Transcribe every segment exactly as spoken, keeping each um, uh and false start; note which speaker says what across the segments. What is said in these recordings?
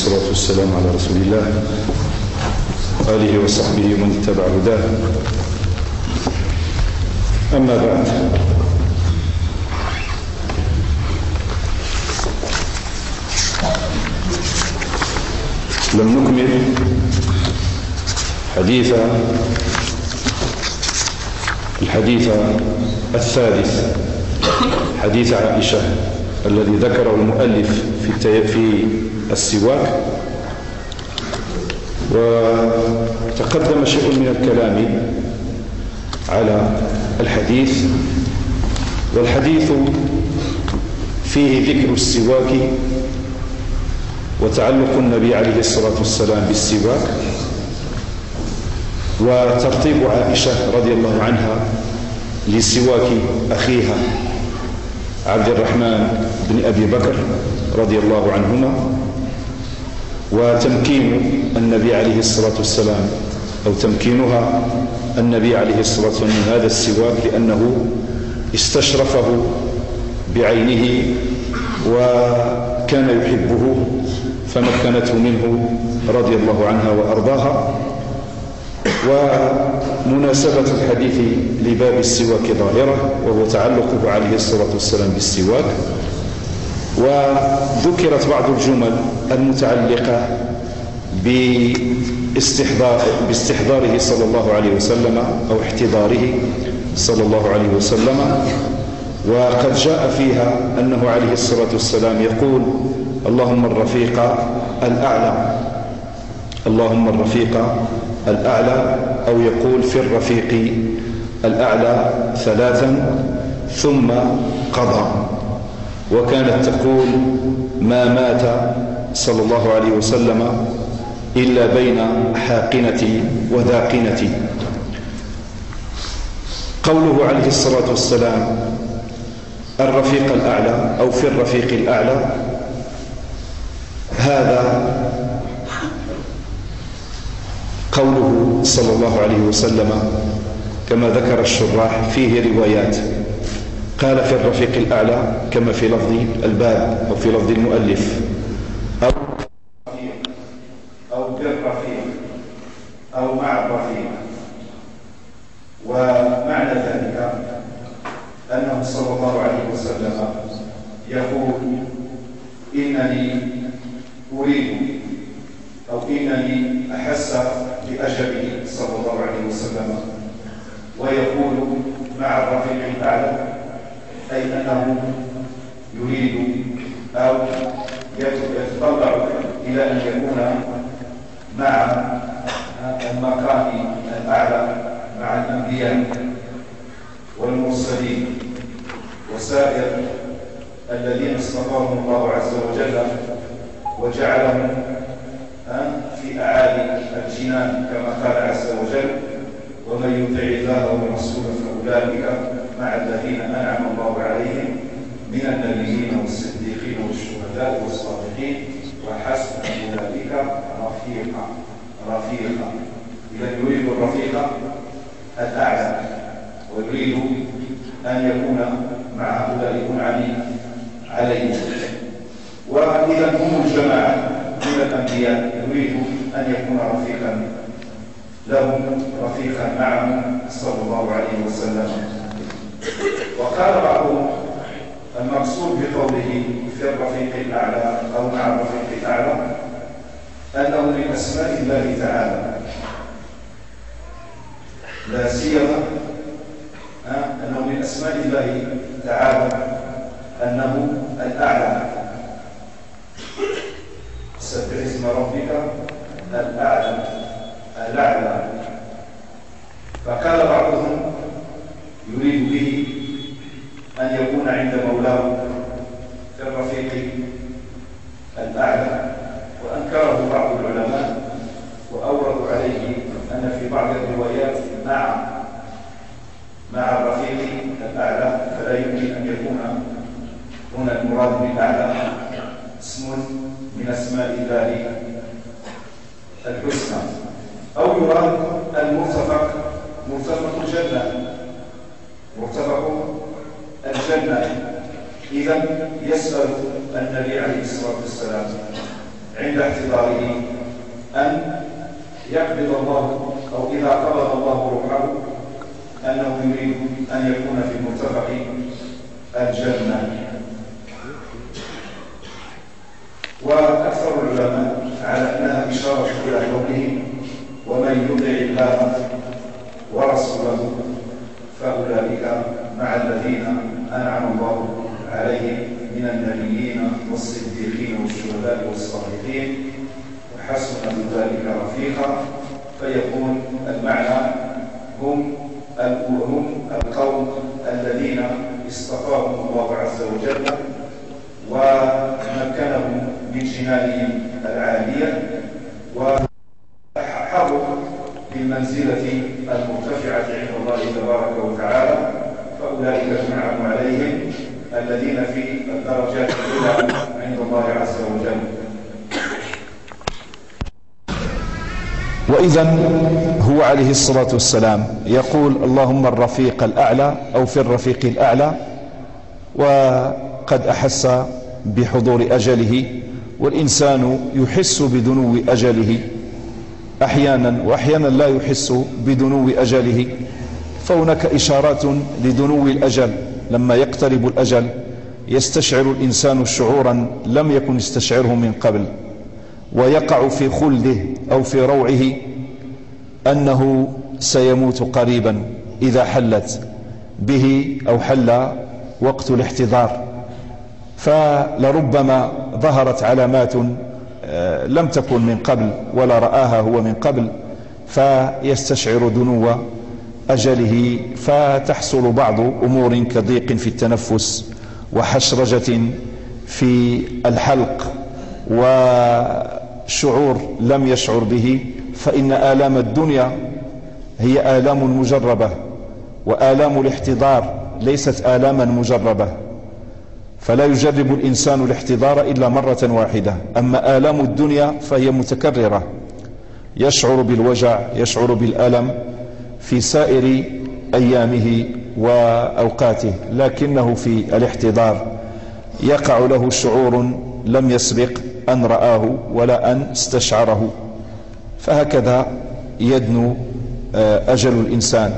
Speaker 1: والصلاة والسلام على رسول الله وآله وصحبه ومن اتبع هداه. أما بعد، لم نكمل حديث الحديث الثالث، حديث عائشة الذي ذكره المؤلف في في السواك، وتقدم شيء من الكلام على الحديث، والحديث فيه ذكر السواك وتعلق النبي عليه الصلاة والسلام بالسواك، وترتيب عائشة رضي الله عنها لسواك أخيها عبد الرحمن بن أبي بكر رضي الله عنهما، وتمكين النبي عليه الصلاة والسلام أو تمكينها النبي عليه الصلاة والسلام من هذا السواك لأنه استشرفه بعينه وكان يحبه فمكنته منه رضي الله عنها وأرضاها. ومناسبة الحديث لباب السواك ظاهرة، وهو تعلقه عليه الصلاة والسلام بالسواك، وذكرت بعض الجمل المتعلقة باستحضار باستحضاره صلى الله عليه وسلم أو احتضاره صلى الله عليه وسلم، وقد جاء فيها أنه عليه الصلاة والسلام يقول: اللهم الرفيق الأعلى، اللهم الرفيق الأعلى، أو يقول في الرفيق الأعلى ثلاثا ثم قضى. وكانت تقول: ما مات صلى الله عليه وسلم إلا بين حاقنتي وذاقنتي. قوله عليه الصلاة والسلام الرفيق الأعلى أو في الرفيق الأعلى، هذا قوله صلى الله عليه وسلم كما ذكر الشراح فيه روايات، قال في الرفيق الأعلى كما في لفظ الباب أو في لفظ المؤلف، أو أو بالرفيق أو مع الرفيق. ومعنى ذلك أنه صلى الله عليه وسلم يقول: إنني أريد أو إنني أحس بأجله صلى الله عليه وسلم، ويقول مع الرفيق الأعلى، أي أنه يريد أو يتطلع إلى أن يكون مع المقام الأعلى، مع الأنبياء والمرسلين وسائر الذين اصطفاهم الله عز وجل وجعلهم في أعالي الجنان كما قال عز وجل: ومن يطع الله ورسوله فأولئك مع الذين أنعم الله عليهم من النبيين والصديقين والشهداء والصالحين وحسن أولئك رفيقا رفيقا. إذا يريد الرفيق الأعلى، ويريد أن يكون مع هؤلاء المنعم عليهم. وإذا هم الجماعة من الأنبياء يريد أن يكون رفيقا لهم، رفيقا معهم صلى الله عليه وسلم. وقال بعضهم: المقصود بقوله في الرفيق الأعلى أو مع الرفيق الأعلى أنه من أسماء الله تعالى، لا سيما أنه من أسماء الله تعالى أنه الأعلى. سبح اسم ربك الأعلى الأعلى. فقال بعضهم يريد به أن يكون عند مولاه في الرفيق الأعلى، وأنكره بعض العلماء وأوردوا عليه أن في بعض الروايات مع مع الرفيق الأعلى، فلا يمكن أن يكون هنا المراد بالأعلى اسم من أسماء الله الحسنى، أو يراد المرتفق مرتفق الجنة مرتفق الجنة. إذا يسأل النبي عليه الصلاة والسلام عند احتضاره أن يقبض الله أو إذا قبض الله روحه أنه يريد أن يكون في مرتفق الجنة. وأكثر العلماء على أنها إشارة إلى قوله ومن يطع الله ورسوله فأولئك مع الذين أنعم الله عليهم من النبيين والصديقين والشهداء والصالحين وحسن ذلك رفيقا. فيكون المعنى هم هم القوم الذين اصطفاهم الله عز وجل ومكنهم من جنانهم العالية وحظوا بالمنزلة المرتفعة عند الله تبارك وتعالى. فأولئك يجمعهم عليهم الذين في الدرجات الأولى عند الله عز وجل.
Speaker 2: وإذن هو عليه الصلاة والسلام يقول اللهم الرفيق الأعلى أو في الرفيق الأعلى، وقد أحس بحضور أجله، والإنسان يحس بدنو أجله أحيانا وأحيانا لا يحس بدنو أجله. فهناك إشارات لدنو الأجل، لما يقترب الأجل يستشعر الإنسان شعورا لم يكن يستشعره من قبل، ويقع في خلده أو في روعه أنه سيموت قريبا إذا حلت به أو حل وقت الاحتضار. فلربما ظهرت علامات لم تكن من قبل ولا رآها هو من قبل، فيستشعر دنو أجله، فتحصل بعض أمور كضيق في التنفس وحشرجة في الحلق وشعور لم يشعر به. فإن آلام الدنيا هي آلام مجربة، وآلام الاحتضار ليست آلاما مجربة، فلا يجرب الإنسان الاحتضار إلا مرة واحدة. أما آلام الدنيا فهي متكررة، يشعر بالوجع يشعر بالألم في سائر أيامه وأوقاته، لكنه في الاحتضار يقع له شعور لم يسبق أن رآه ولا أن استشعره. فهكذا يدنو أجل الإنسان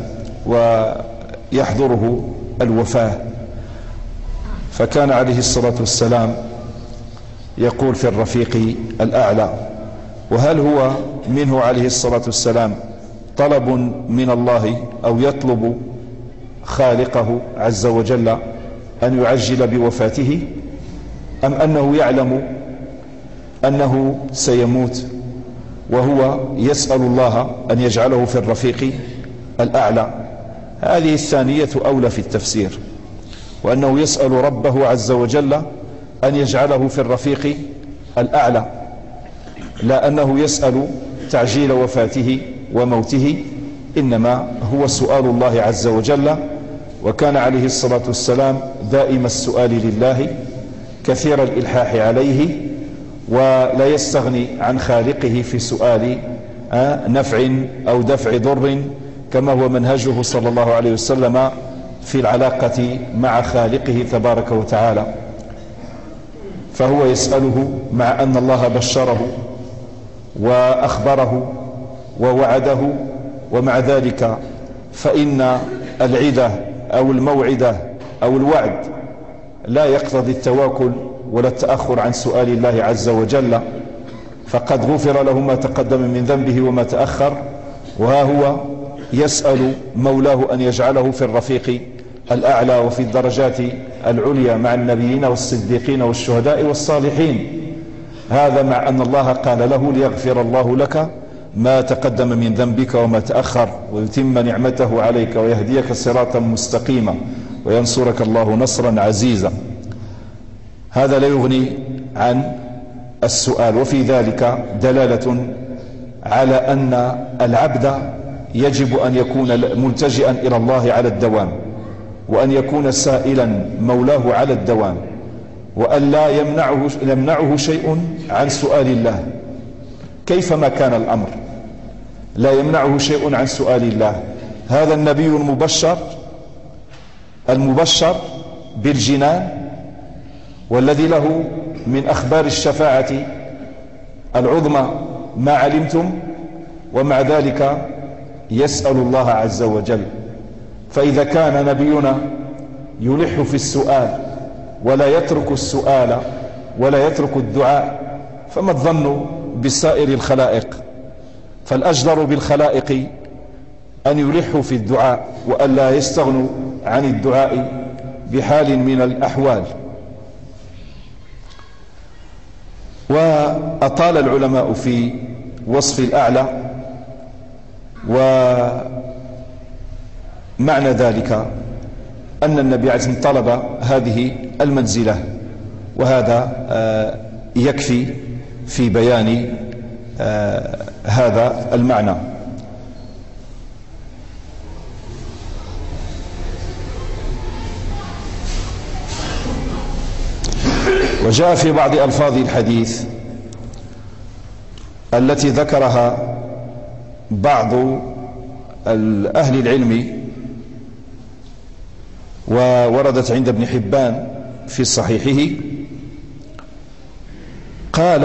Speaker 2: ويحضره الوفاة. فكان عليه الصلاة والسلام يقول في الرفيق الأعلى. وهل هو منه عليه الصلاة والسلام طلب من الله أو يطلب خالقه عز وجل أن يعجل بوفاته، أم أنه يعلم أنه سيموت وهو يسأل الله أن يجعله في الرفيق الأعلى؟ هذه الثانية أولى في التفسير، وأنه يسأل ربه عز وجل أن يجعله في الرفيق الأعلى، لا أنه يسأل تعجيل وفاته وموته، إنما هو سؤال الله عز وجل. وكان عليه الصلاة والسلام دائم السؤال لله كثير الإلحاح عليه، ولا يستغني عن خالقه في سؤال نفع أو دفع ضر، كما هو منهجه صلى الله عليه وسلم في العلاقة مع خالقه تبارك وتعالى. فهو يسأله مع أن الله بشره وأخبره ووعده، ومع ذلك فإن العدة أو الموعدة أو الوعد لا يقتضي التواكل ولا التأخر عن سؤال الله عز وجل، فقد غفر له ما تقدم من ذنبه وما تأخر، وها هو يسأل مولاه أن يجعله في الرفيق الأعلى وفي الدرجات العليا مع النبيين والصديقين والشهداء والصالحين. هذا مع أن الله قال له ليغفر الله لك ما تقدم من ذنبك وما تأخر ويتم نعمته عليك ويهديك صراطا مستقيما وينصرك الله نصرا عزيزا. هذا لا يغني عن السؤال، وفي ذلك دلالة على أن العبد يجب أن يكون ملتجئا إلى الله على الدوام، وأن يكون سائلا مولاه على الدوام، وأن لا يمنعه, يمنعه شيء عن سؤال الله كيفما كان الأمر، لا يمنعه شيء عن سؤال الله. هذا النبي المبشر المبشر بالجنان، والذي له من أخبار الشفاعة العظمى ما علمتم، ومع ذلك يسأل الله عز وجل. فإذا كان نبينا يلح في السؤال ولا يترك السؤال ولا يترك الدعاء، فما الظن بسائر الخلائق؟ فالأجدر بالخلائق أن يلحوا في الدعاء وألا يستغنوا عن الدعاء بحال من الأحوال. وأطال العلماء في وصف الأعلى، ومعنى ذلك أن النبي عليه الصلاة والسلام طلب هذه المنزلة، وهذا يكفي في بيان هذا المعنى. وجاء في بعض ألفاظ الحديث التي ذكرها بعض أهل العلم ووردت عند ابن حبان في صحيحه، قال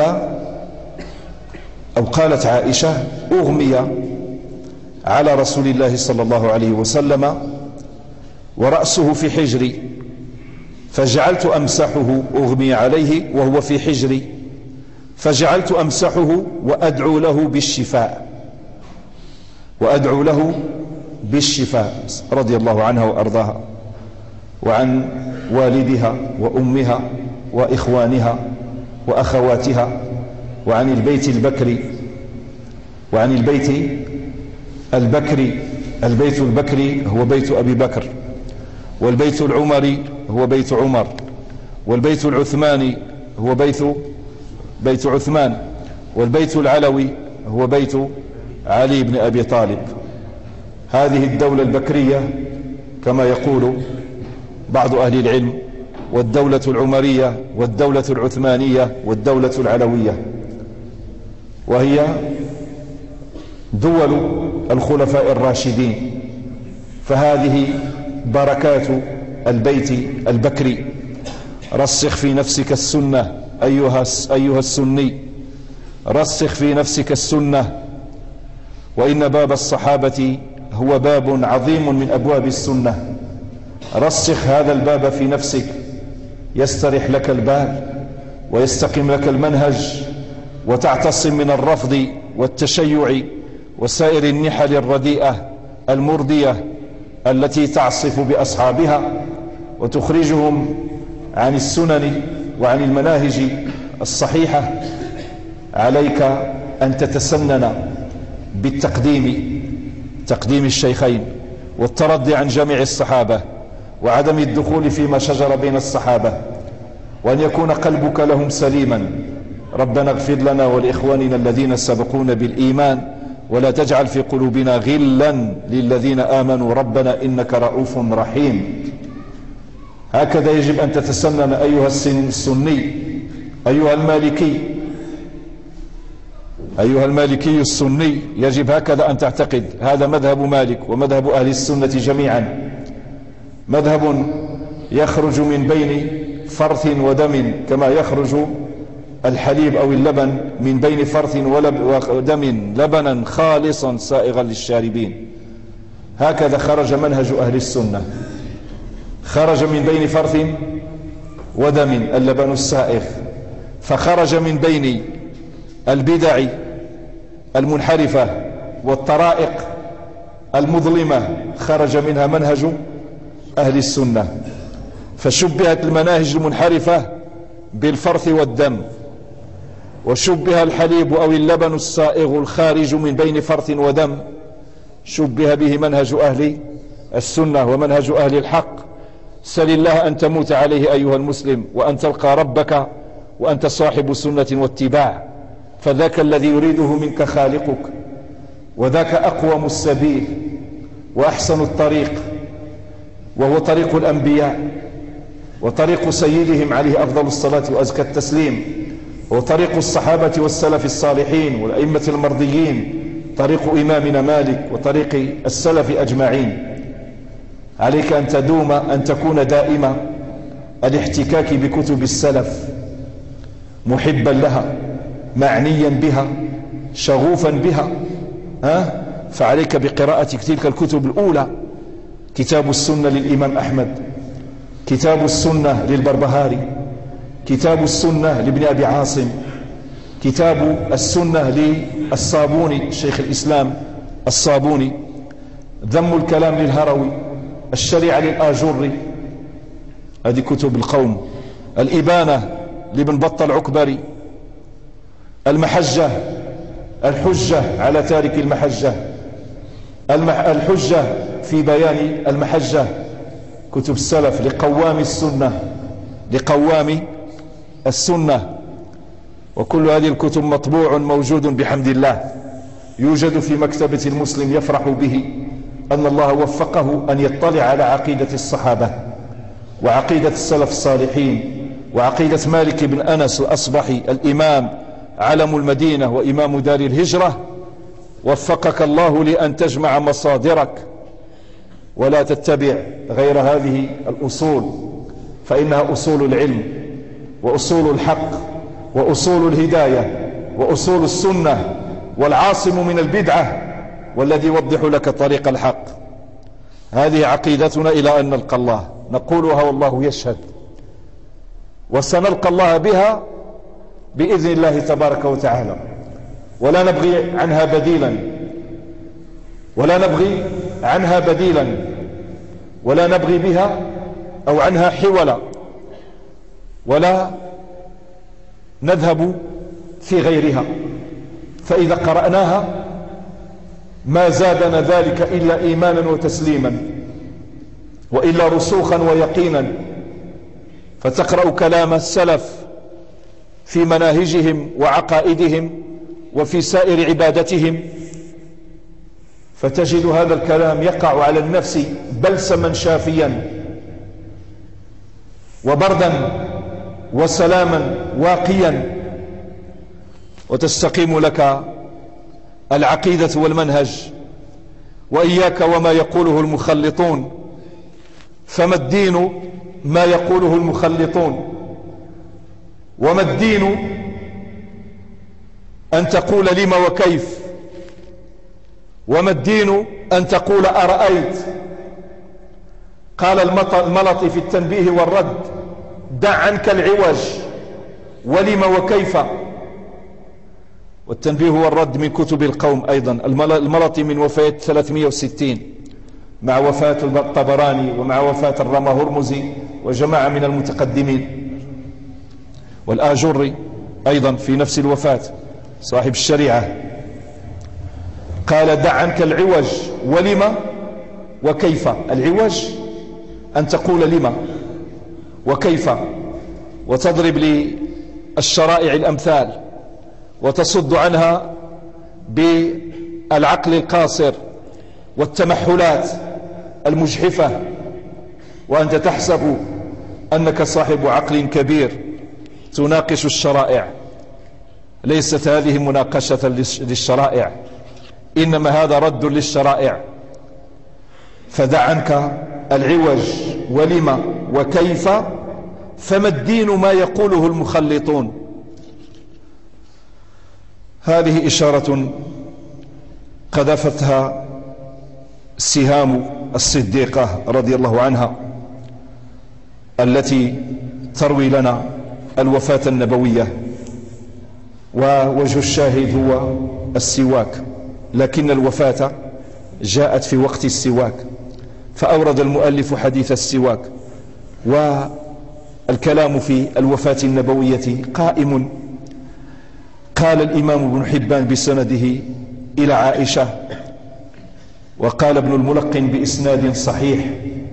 Speaker 2: أو قالت عائشة: أغمي على رسول الله صلى الله عليه وسلم ورأسه في حجري، فجعلت أمسحه. أغمي عليه وهو في حجري، فجعلت أمسحه وأدعو له بالشفاء وأدعو له بالشفاء رضي الله عنها وأرضاها، وعن والدها وأمها وإخوانها وأخواتها، وعن البيت البكري وعن البيت البكري البيت البكري هو بيت أبي بكر، والبيت العمري هو بيت عمر، والبيت العثماني هو بيت بيت عثمان، والبيت العلوي هو بيت علي بن أبي طالب. هذه الدولة البكرية كما يقول بعض أهل العلم، والدولة العمرية والدولة العثمانية والدولة العلوية، وهي دول الخلفاء الراشدين. فهذه بركات البيت البكري. رسخ في نفسك السنة أيها أيها السني، رسخ في نفسك السنة، وإن باب الصحابة هو باب عظيم من أبواب السنة. رسخ هذا الباب في نفسك، يسترح لك البال ويستقيم لك المنهج، وتعتصم من الرفض والتشيع وسائر النحل الرديئة المردية التي تعصف بأصحابها وتخرجهم عن السنن وعن المناهج الصحيحة. عليك أن تتسنن بالتقديم، تقديم الشيخين، والترضي عن جميع الصحابة، وعدم الدخول فيما شجر بين الصحابة، وأن يكون قلبك لهم سليما. ربنا اغفر لنا ولإخواننا الذين سبقونا بالإيمان، ولا تجعل في قلوبنا غلا للذين آمنوا ربنا إنك رؤوف رحيم. هكذا يجب أن تتسنن أيها السني، أيها المالكي أيها المالكي السني، يجب هكذا أن تعتقد. هذا مذهب مالك ومذهب أهل السنة جميعا، مذهب يخرج من بين فرث ودم، كما يخرج الحليب أو اللبن من بين فرث ودم لبنا خالصا سائغا للشاربين. هكذا خرج منهج أهل السنة، خرج من بين فرث ودم اللبن السائغ، فخرج من بين البدع المنحرفة والطرائق المظلمة، خرج منها منهج أهل السنة. فشبهت المناهج المنحرفة بالفرث والدم، وشبه الحليب أو اللبن السائغ الخارج من بين فرث ودم، شبه به منهج أهل السنة ومنهج أهل الحق. سل الله أن تموت عليه أيها المسلم، وأن تلقى ربك وأنت صاحب سنة واتباع، فذاك الذي يريده منك خالقك، وذاك أقوم السبيل وأحسن الطريق، وهو طريق الأنبياء وطريق سيدهم عليه أفضل الصلاة وأزكى التسليم، وطريق الصحابة والسلف الصالحين والأئمة المرضيين، طريق إمامنا مالك وطريق السلف أجمعين. عليك أن تدوم أن تكون دائما الاحتكاك بكتب السلف، محبا لها معنيا بها شغوفا بها، ها فعليك بقراءة تلك الكتب الأولى: كتاب السنة للإمام أحمد، كتاب السنة للبربهاري، كتاب السنة لابن أبي عاصم، كتاب السنة للصابوني شيخ الإسلام الصابوني، ذم الكلام للهروي، الشريعة للآجري، هذه كتب القوم، الإبانة لابن بطة العكبري، المحجة الحجة على تارك المحجة، الحجة في بيان المحجة، كتب السلف لقوام السنة لقوام السنة. وكل هذه الكتب مطبوع موجود بحمد الله، يوجد في مكتبة المسلم، يفرح به أن الله وفقه أن يطلع على عقيدة الصحابة وعقيدة السلف الصالحين وعقيدة مالك بن أنس الأصبحي الإمام علم المدينة وإمام دار الهجرة. وفقك الله لأن تجمع مصادرك ولا تتبع غير هذه الأصول، فإنها أصول العلم وأصول الحق وأصول الهداية وأصول السنة، والعاصم من البدعة والذي يوضح لك طريق الحق. هذه عقيدتنا إلى أن نلقى الله، نقولها والله يشهد، وسنلقى الله بها بإذن الله تبارك وتعالى، ولا نبغي عنها بديلا ولا نبغي عنها بديلا ولا نبغي بها أو عنها حولا، ولا نذهب في غيرها. فإذا قرأناها ما زادنا ذلك إلا إيمانا وتسليما، وإلا رسوخا ويقينا. فتقرأ كلام السلف في مناهجهم وعقائدهم وفي سائر عبادتهم، فتجد هذا الكلام يقع على النفس بلسما شافيا وبردا وسلاما واقيا، وتستقيم لك العقيدة والمنهج. وإياك وما يقوله المخلطون، فما الدين ما يقوله المخلطون، وما الدين أن تقول لما وكيف، وما الدين أن تقول أرأيت. قال الملطي في التنبيه والرد: دع عنك العوج ولما وكيف. والتنبيه والرد من كتب القوم أيضا. الملطي من وفاة ثلاثمائة وستين مع وفاة الطبراني ومع وفاة الرمى هرمزي وجماعة من المتقدمين، والآجري أيضا في نفس الوفاة صاحب الشريعة. قال: دع عنك العوج ولما وكيف. العوج أن تقول لما وكيف، وتضرب للشرائع الأمثال وتصد عنها بالعقل القاصر والتمحلات المجحفة، وأنت تحسب أنك صاحب عقل كبير تناقش الشرائع. ليست هذه مناقشة للشرائع، إنما هذا رد للشرائع. فدع عنك العوج ولما وكيف، فما الدين ما يقوله المخلطون. هذه إشارة قذفتها سهام الصديقة رضي الله عنها، التي تروي لنا الوفاة النبوية، ووجه الشاهد هو السواك، لكن الوفاة جاءت في وقت السواك، فأورد المؤلف حديث السواك. والكلام في الوفاة النبوية قائم. قال الإمام ابن حبان بسنده إلى عائشة، وقال ابن الملقن بإسناد صحيح،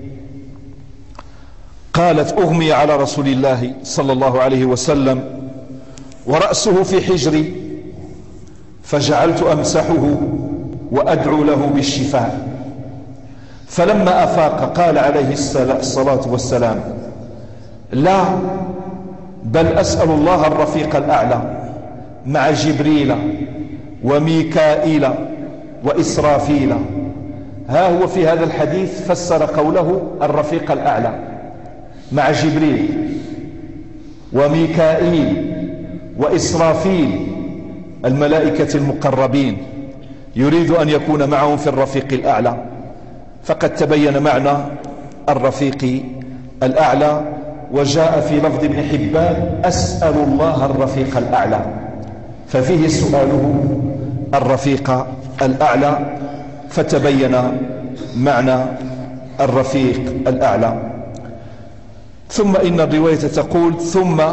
Speaker 2: قالت: أغمي على رسول الله صلى الله عليه وسلم ورأسه في حجري، فجعلت أمسحه وأدعو له بالشفاء. فلما أفاق قال عليه الصلاة والسلام: لا، بل أسأل الله الرفيق الأعلى مع جبريل وميكائيل وإسرافيل. ها هو في هذا الحديث فسر قوله الرفيق الأعلى مع جبريل وميكائيل وإسرافيل الملائكة المقربين يريد أن يكون معهم في الرفيق الأعلى، فقد تبين معنى الرفيق الأعلى. وجاء في لفظ ابن حبان أسأل الله الرفيق الأعلى، ففيه سؤاله الرفيق الأعلى، فتبين معنى الرفيق الأعلى. ثم إن الرواية تقول ثم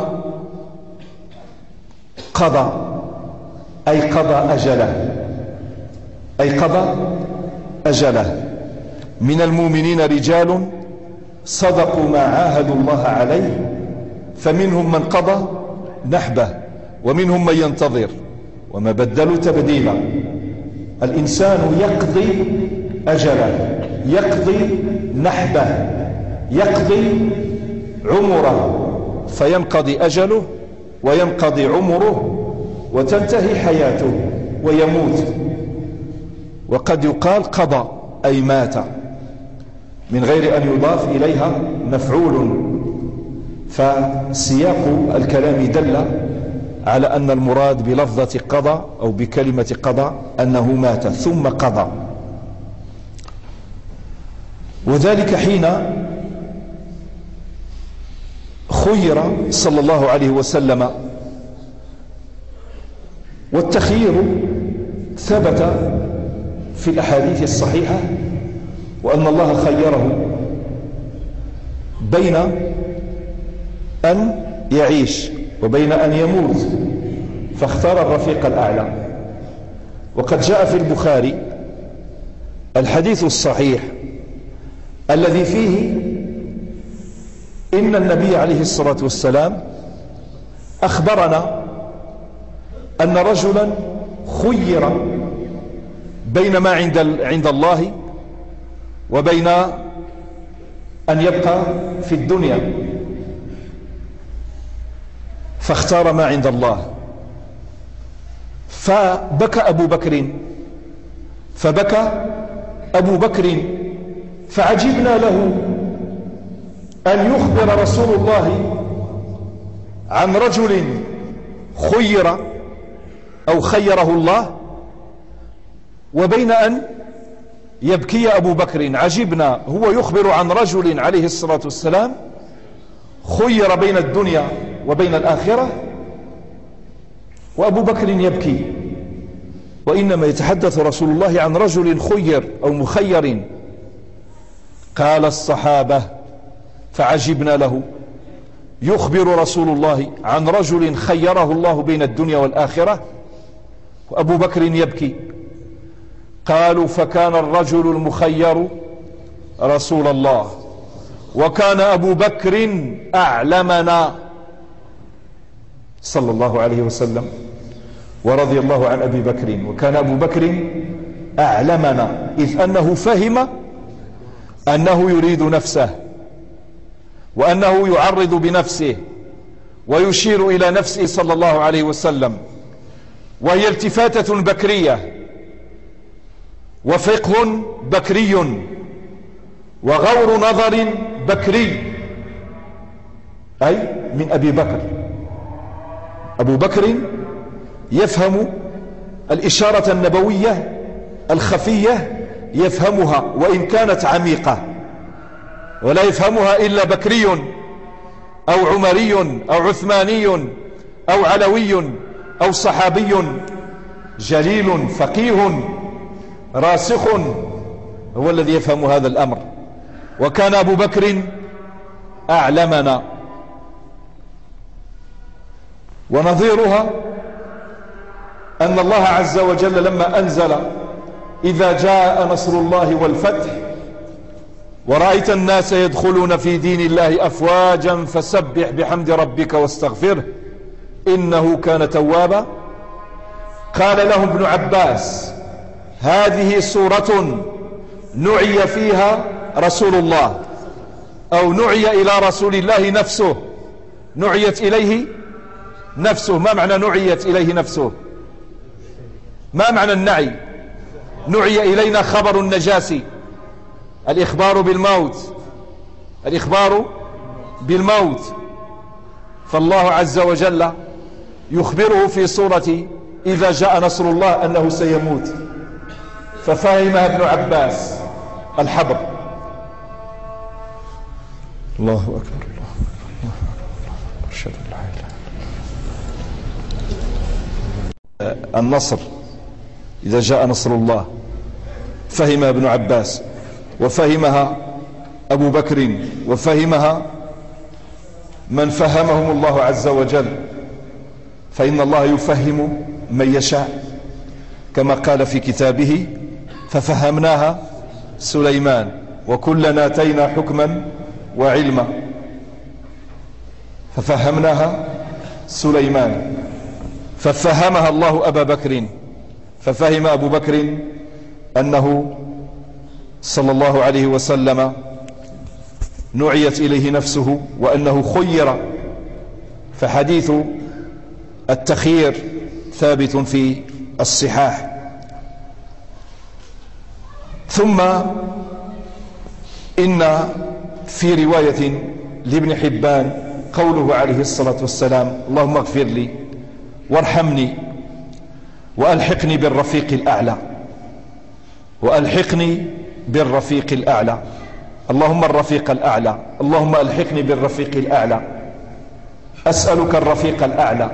Speaker 2: قضى، أي قضى أجله، أي قضى أجله. من المؤمنين رجال صدقوا ما عاهدوا الله عليه، فمنهم من قضى نحبه ومنهم من ينتظر وما بدلوا تبديلا. الإنسان يقضي أجله، يقضي نحبه، يقضي عمره، فينقضي أجله وينقضي عمره وتنتهي حياته ويموت. وقد يقال قضى أي مات من غير أن يضاف إليها مفعول، فسياق الكلام دل على أن المراد بلفظة قضى أو بكلمة قضى أنه مات ثم قضى. وذلك حين خير صلى الله عليه وسلم، والتخيير ثبت في الأحاديث الصحيحة، وأن الله خيره بين أن يعيش وبين أن يموت، فاختار الرفيق الأعلى. وقد جاء في البخاري الحديث الصحيح الذي فيه إن النبي عليه الصلاة والسلام أخبرنا أن رجلا خير بين ما عند عند الله وبين أن يبقى في الدنيا، فاختار ما عند الله. فبكى أبو بكر فبكى أبو بكر فعجبنا له أن يخبر رسول الله عن رجل خير أو خيره الله وبين أن يبكي أبو بكر. عجبنا، هو يخبر عن رجل عليه الصلاة والسلام خير بين الدنيا وبين الآخرة، وأبو بكر يبكي. وإنما يتحدث رسول الله عن رجل خير أو مخير. قال الصحابة فعجبنا له، يخبر رسول الله عن رجل خيره الله بين الدنيا والآخرة وأبو بكر يبكي. قالوا فكان الرجل المخير رسول الله، وكان أبو بكر أعلمنا صلى الله عليه وسلم ورضي الله عن أبي بكر. وكان أبو بكر أعلمنا، إذ أنه فهم أنه يريد نفسه وأنه يعرض بنفسه ويشير إلى نفسه صلى الله عليه وسلم، وهي التفاتة بكرية وفقه بكري وغور نظر بكري، أي من أبي بكر. أبو بكر يفهم الإشارة النبوية الخفية، يفهمها وإن كانت عميقة، ولا يفهمها إلا بكري أو عمري أو عثماني أو علوي أو صحابي جليل فقيه راسخ، هو الذي يفهم هذا الأمر. وكان أبو بكر أعلمنا. ونظيرها أن الله عز وجل لما أنزل إذا جاء نصر الله والفتح ورأيت الناس يدخلون في دين الله أفواجا فسبح بحمد ربك واستغفره إنه كان توابا، قال له ابن عباس هذه سورة نعي فيها رسول الله، أو نعي إلى رسول الله نفسه، نعيت إليه نفسه. ما معنى نعيت إليه نفسه؟ ما معنى النعي؟ نعي إلينا خبر النجاسي، الإخبار بالموت، الإخبار بالموت. فالله عز وجل يخبره في سورة إذا جاء نصر الله أنه سيموت، ففهمها ابن عباس الحبر. الله أكبر، الله أكبر، أشهد أن لا إله إلا الله. النصر إذا جاء نصر الله فهمها ابن عباس، وفهمها أبو بكر، وفهمها من فهمهم الله عز وجل، فإن الله يفهم من يشاء كما قال في كتابه: ففهمناها سليمان وكلنا آتينا حكما وعلما. ففهمناها سليمان، ففهمها الله أبا بكر، ففهم أبو بكر أنه صلى الله عليه وسلم نعيت إليه نفسه وأنه خير، فحديث التخيير ثابت في الصحاح. ثم إن في رواية لابن حبان قوله عليه الصلاة والسلام: اللهم اغفر لي وارحمني وألحقني بالرفيق الأعلى، وألحقني بالرفيق الأعلى. اللهم الرفيق الأعلى، اللهم ألحقني بالرفيق الأعلى، أسألك الرفيق الأعلى.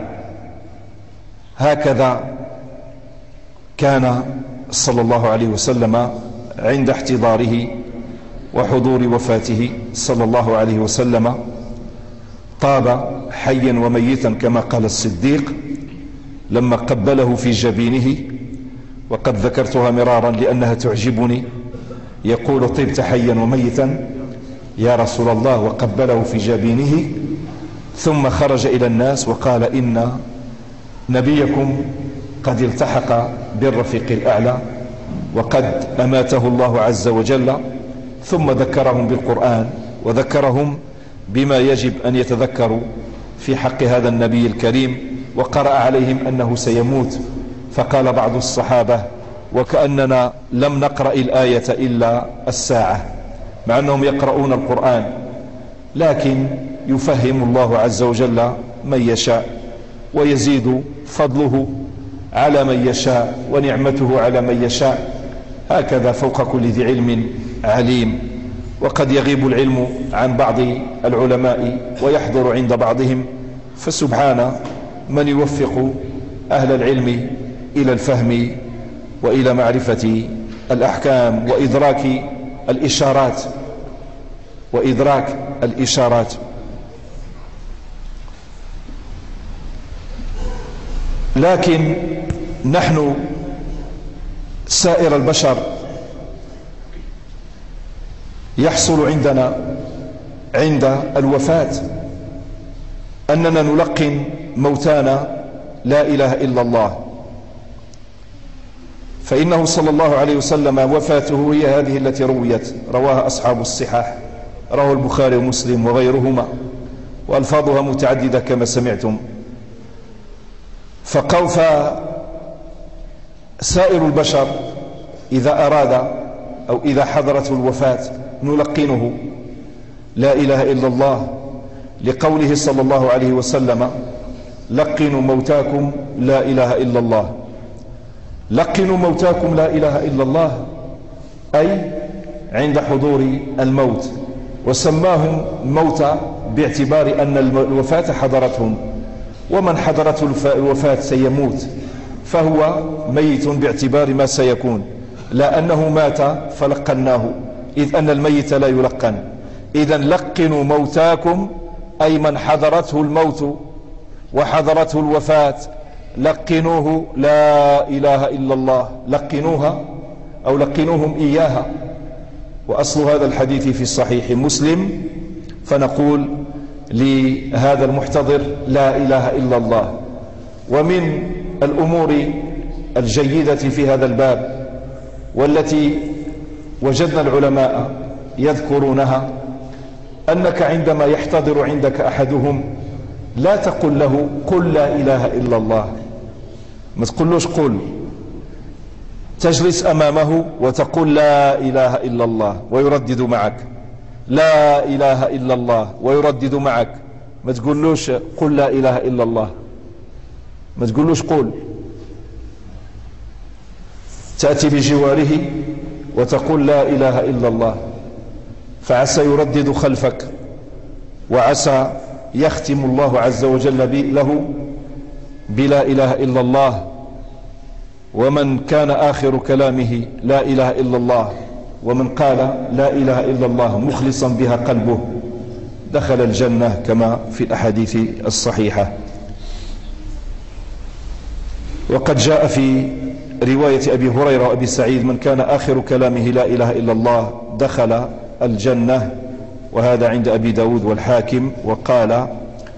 Speaker 2: هكذا كان صلى الله عليه وسلم عند احتضاره وحضور وفاته صلى الله عليه وسلم، طاب حيا وميتا كما قال الصديق لما قبله في جبينه، وقد ذكرتها مرارا لأنها تعجبني، يقول: طبت حيا وميتا يا رسول الله، وقبله في جبينه، ثم خرج إلى الناس وقال: إن نبيكم قد التحق بالرفيق الأعلى وقد أماته الله عز وجل. ثم ذكرهم بالقرآن وذكرهم بما يجب أن يتذكروا في حق هذا النبي الكريم، وقرأ عليهم أنه سيموت. فقال بعض الصحابة: وكأننا لم نقرأ الآية إلا الساعة، مع أنهم يقرؤون القرآن، لكن يفهم الله عز وجل من يشاء، ويزيد فضله على من يشاء ونعمته على من يشاء. هكذا فوق كل ذي علم عليم. وقد يغيب العلم عن بعض العلماء ويحضر عند بعضهم، فسبحان من يوفق أهل العلم إلى الفهم وإلى معرفة الأحكام وإدراك الإشارات وإدراك الإشارات. لكن نحن سائر البشر يحصل عندنا عند الوفاة أننا نلقن موتانا لا إله إلا الله، فإنه صلى الله عليه وسلم وفاته هي هذه التي رويت، رواها أصحاب الصحاح، رواه البخاري ومسلم وغيرهما، وألفاظها متعددة كما سمعتم. فقوف سائر البشر إذا أراد أو إذا حضرته الوفاة نلقنه لا إله إلا الله، لقوله صلى الله عليه وسلم: لقنوا موتاكم لا إله إلا الله. لقنوا موتاكم لا إله إلا الله أي عند حضور الموت، وسماهم موتى باعتبار أن الوفاة حضرتهم، ومن حضرته الوفاة سيموت، فهو ميت باعتبار ما سيكون، لا أنه مات فلقناه، إذ أن الميت لا يلقن. إذن لقنوا موتاكم أي من حضرته الموت وحضرته الوفاة لقنوه لا إله إلا الله، لقنوها أو لقنوهم إياها. وأصل هذا الحديث في صحيح مسلم، فنقول لهذا المحتضر لا إله إلا الله. ومن الأمور الجيدة في هذا الباب والتي وجدنا العلماء يذكرونها، أنك عندما يحتضر عندك أحدهم لا تقل له قل لا إله إلا الله، ما تقولوش قل، تجلس أمامه وتقول لا إله إلا الله ويردد معك، لا إله إلا الله ويردد معك، ما تقولوش قل لا إله إلا الله، ما تقولوش قل، تأتي بجواره وتقول لا إله إلا الله، فعسى يردد خلفك، وعسى يختم الله عز وجل له بلا إله إلا الله. ومن كان آخر كلامه لا إله إلا الله، ومن قال لا إله إلا الله مخلصا بها قلبه، دخل الجنة كما في الأحاديث الصحيحة. وقد جاء في رواية أبي هريرة وأبي سعيد: من كان آخر كلامه لا إله إلا الله دخل الجنة، وهذا عند أبي داود والحاكم. وقال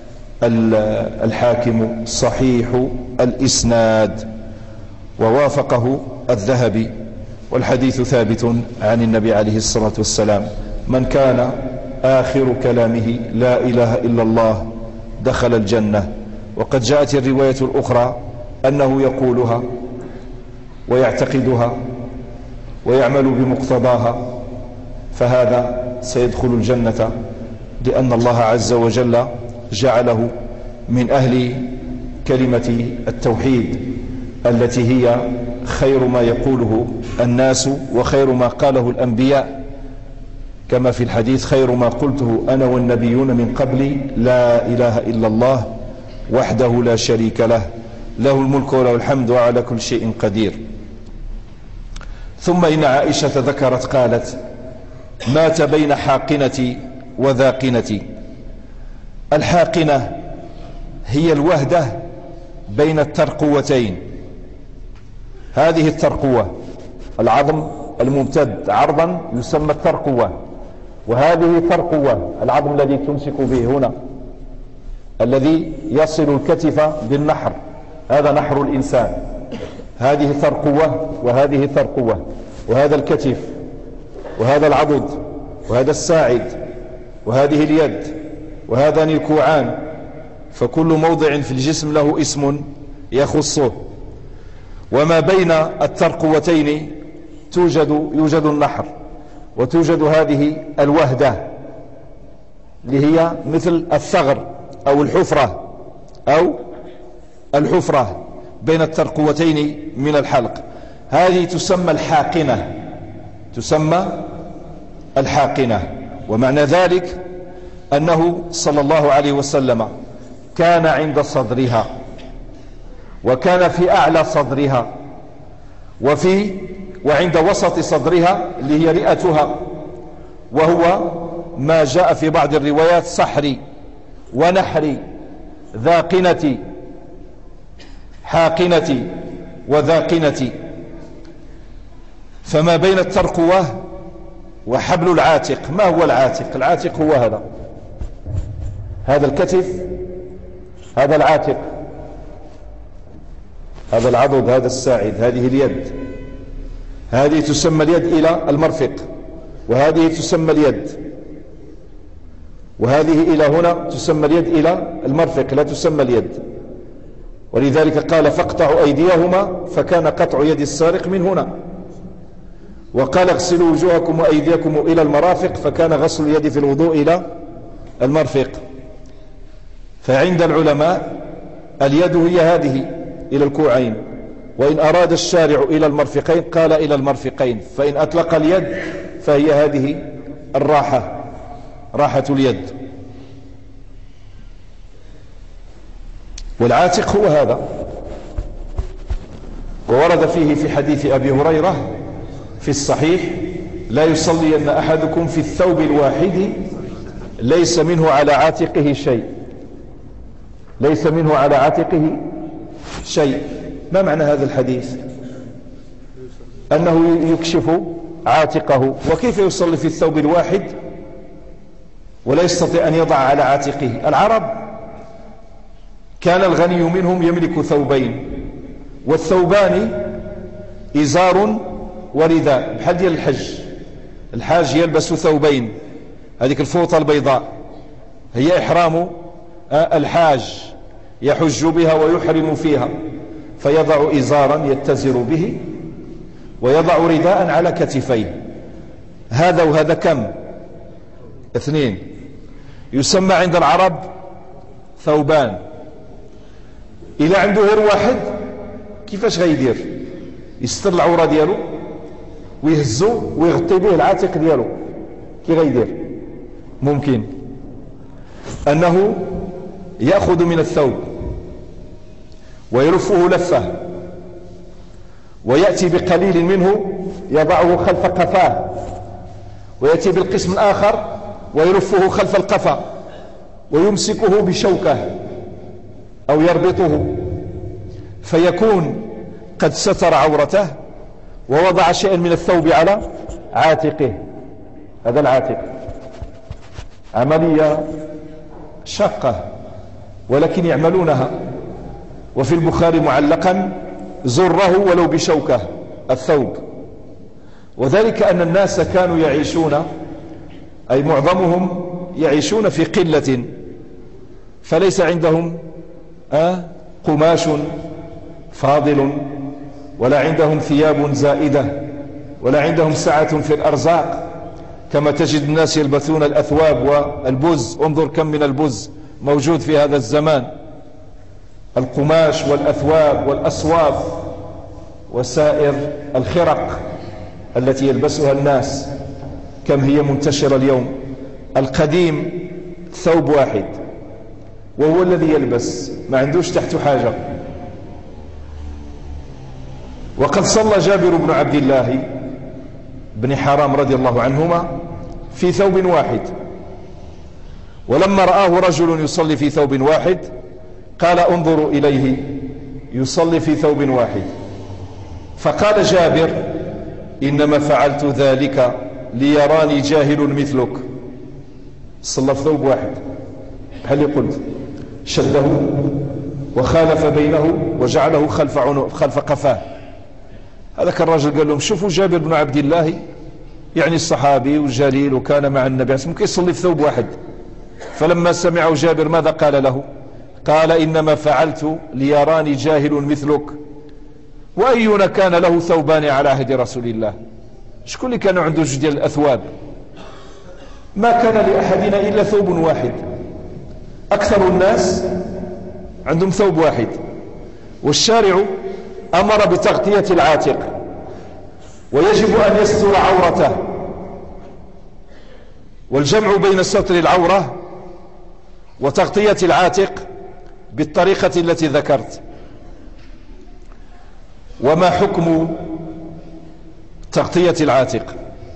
Speaker 2: الحاكم صحيح الإسناد، ووافقه الذهبي، والحديث ثابت عن النبي عليه الصلاة والسلام: من كان آخر كلامه لا إله إلا الله دخل الجنة. وقد جاءت الرواية الأخرى أنه يقولها ويعتقدها ويعمل بمقتضاها، فهذا سيدخل الجنة، لأن الله عز وجل جعله من أهل كلمة التوحيد التي هي خير ما يقوله الناس وخير ما قاله الأنبياء، كما في الحديث: خير ما قلته أنا والنبيون من قبلي لا إله إلا الله وحده لا شريك له، له الملك وله الحمد وعلى كل شيء قدير. ثم إن عائشة ذكرت قالت: مات بين حاقنتي وذاقنتي. الحاقنة هي الوهدة بين الترقوتين. هذه الترقوة، العظم الممتد عرضا يسمى الترقوة، وهذه ترقوة العظم الذي تمسك به هنا، الذي يصل الكتف بالنحر، هذا نحر الإنسان. هذه ترقوة وهذه ترقوة، وهذا الكتف وهذا العضد وهذا الساعد وهذه اليد وهذان الكوعان، فكل موضع في الجسم له اسم يخصه. وما بين الترقوتين توجد يوجد النحر، وتوجد هذه الوهدة اللي هي مثل الثغر أو الحفرة أو الحفرة بين الترقوتين من الحلق، هذه تسمى الحاقنة، تسمى الحاقنة. ومعنى ذلك أنه صلى الله عليه وسلم كان عند صدرها، وكان في أعلى صدرها، وفي وعند وسط صدرها اللي هي رئتها، وهو ما جاء في بعض الروايات صحري ونحري ذاقنتي، حاقنتي وذاقنتي. فما بين الترقوة وحبل العاتق. ما هو العاتق؟ العاتق هو هذا، هذا الكتف، هذا العاتق، هذا العضد، هذا الساعد، هذه اليد، هذه تسمى اليد إلى المرفق، وهذه تسمى اليد، وهذه إلى هنا تسمى اليد إلى المرفق، لا تسمى اليد. ولذلك قال: فاقطعوا أيديهما، فكان قطع يد السارق من هنا. وقال: اغسلوا وجوهكم وأيديكم إلى المرافق، فكان غسل اليد في الوضوء إلى المرفق. فعند العلماء اليد هي هذه إلى الكوعين، وإن أراد الشارع إلى المرفقين قال إلى المرفقين، فإن أطلق اليد فهي هذه الراحة، راحة اليد. والعاتق هو هذا. وورد فيه في حديث أبي هريرة في الصحيح: لا يصلين أحدكم في الثوب الواحد ليس منه على عاتقه شيء، ليس منه على عاتقه شيء. ما معنى هذا الحديث؟ أنه يكشف عاتقه. وكيف يصلي في الثوب الواحد ولا يستطيع أن يضع على عاتقه؟ العرب كان الغني منهم يملك ثوبين، والثوبان إزار ورداء، بحال ديال الحج. الحاج يلبس ثوبين، هذيك الفوطة البيضاء هي إحرام الحاج، يحج بها ويحرم فيها، فيضع إزارا يتزر به، ويضع رداء على كتفيه. هذا وهذا كم؟ اثنين. يسمى عند العرب ثوبان. إلا عنده غير واحد كيفاش غيدير؟ يستر العورة ديالو ويهزو ويغطي به العاتق ديالو، كي غيدير؟ ممكن أنه يأخذ من الثوب ويلفه لفة ويأتي بقليل منه يضعه خلف قفاه، ويأتي بالقسم الآخر ويلفه خلف القفا ويمسكه بشوكة أو يربطه، فيكون قد ستر عورته ووضع شيئا من الثوب على عاتقه. هذا العاتق عملية شاقة ولكن يعملونها. وفي البخاري معلقا زره ولو بشوكة الثوب، وذلك أن الناس كانوا يعيشون، أي معظمهم يعيشون في قلة، فليس عندهم آه قماش فاضل، ولا عندهم ثياب زائدة، ولا عندهم سعة في الأرزاق كما تجد الناس يلبثون الأثواب والبز. انظر كم من البز موجود في هذا الزمان، القماش والأثواب والأصواف وسائر الخرق التي يلبسها الناس كم هي منتشرة اليوم. القديم ثوب واحد وهو الذي يلبس، ما عندوش تحته حاجة. وقد صلى جابر بن عبد الله بن حرام رضي الله عنهما في ثوب واحد، ولما رآه رجل يصلي في ثوب واحد قال انظروا إليه يصلي في ثوب واحد، فقال جابر إنما فعلت ذلك ليراني جاهل مثلك. صلى في ثوب واحد هل قلت شده وخالف بينه وجعله خلف عنق خلف قفاه. هذاك الرجل قال لهم شوفوا جابر بن عبد الله يعني الصحابي والجليل وكان مع النبي ممكن يصلي في ثوب واحد. فلما سمعه جابر ماذا قال له؟ قال إنما فعلت ليراني جاهل مثلك. وأينا كان له ثوبان على عهد رسول الله؟ شكون اللي كانوا عنده جوج ديال الأثواب؟ ما كان لأحدنا إلا ثوب واحد. أكثر الناس عندهم ثوب واحد، والشارع أمر بتغطية العاتق، ويجب أن يستر عورته. والجمع بين ستر العورة وتغطية العاتق بالطريقة التي ذكرت. وما حكم تغطية العاتق؟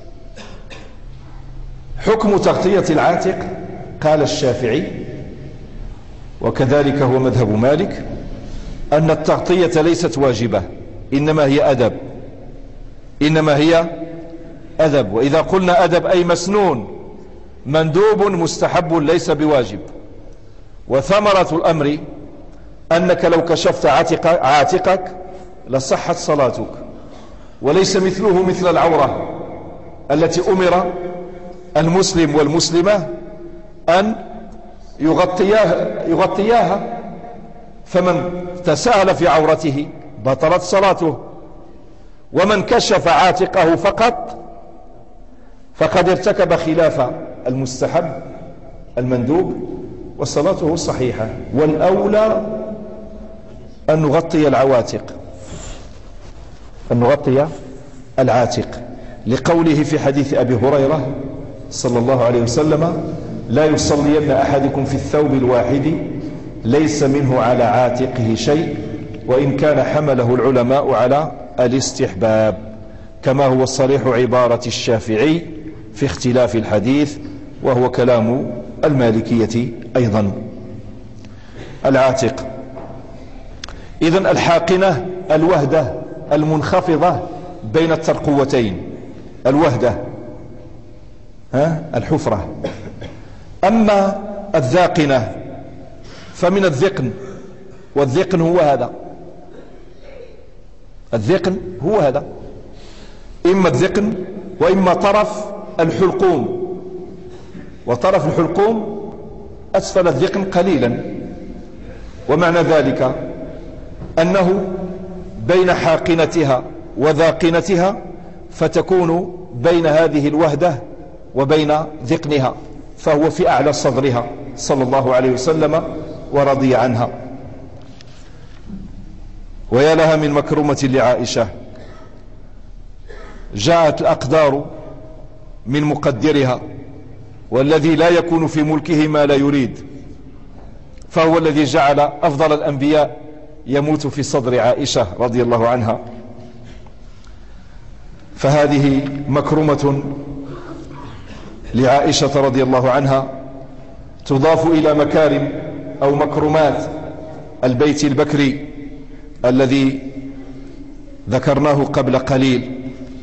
Speaker 2: حكم تغطية العاتق قال الشافعي وكذلك هو مذهب مالك أن التغطية ليست واجبة، إنما هي أدب، إنما هي أدب. وإذا قلنا أدب أي مسنون، مندوب مستحب ليس بواجب. وثمرة الأمر أنك لو كشفت عاتق عاتقك لصحت صلاتك، وليس مثله مثل العورة التي أمر المسلم والمسلمة أن يغطياها, يغطياها فمن تساهل في عورته بطلت صلاته، ومن كشف عاتقه فقط فقد ارتكب خلاف المستحب المندوب وصلاته صحيحة. والأولى أن نغطي العواتق، أن نغطي العاتق لقوله في حديث أبي هريرة صلى الله عليه وسلم لا يصلين أحدكم في الثوب الواحد ليس منه على عاتقه شيء، وإن كان حمله العلماء على الاستحباب، كما هو صريح عبارة الشافعي في اختلاف الحديث، وهو كلام المالكية أيضا. العاتق إذن الحاقنة الوهدة المنخفضة بين الترقوتين، الوهدة ها الحفرة. أما الذاقنة فمن الذقن، والذقن هو هذا، الذقن هو هذا، إما الذقن وإما طرف الحلقوم، وطرف الحلقوم أسفل الذقن قليلا. ومعنى ذلك أنه بين حاقنتها وذاقنتها، فتكون بين هذه الوهدة وبين ذقنها، فهو في أعلى صدرها صلى الله عليه وسلم ورضي عنها. ويا لها من مكرمة لعائشة جاءت الأقدار من مقدرها، والذي لا يكون في ملكه ما لا يريد، فهو الذي جعل أفضل الأنبياء يموت في صدر عائشة رضي الله عنها. فهذه مكرمة لعائشة رضي الله عنها، تضاف إلى مكارم أو مكرمات البيت البكري الذي ذكرناه قبل قليل.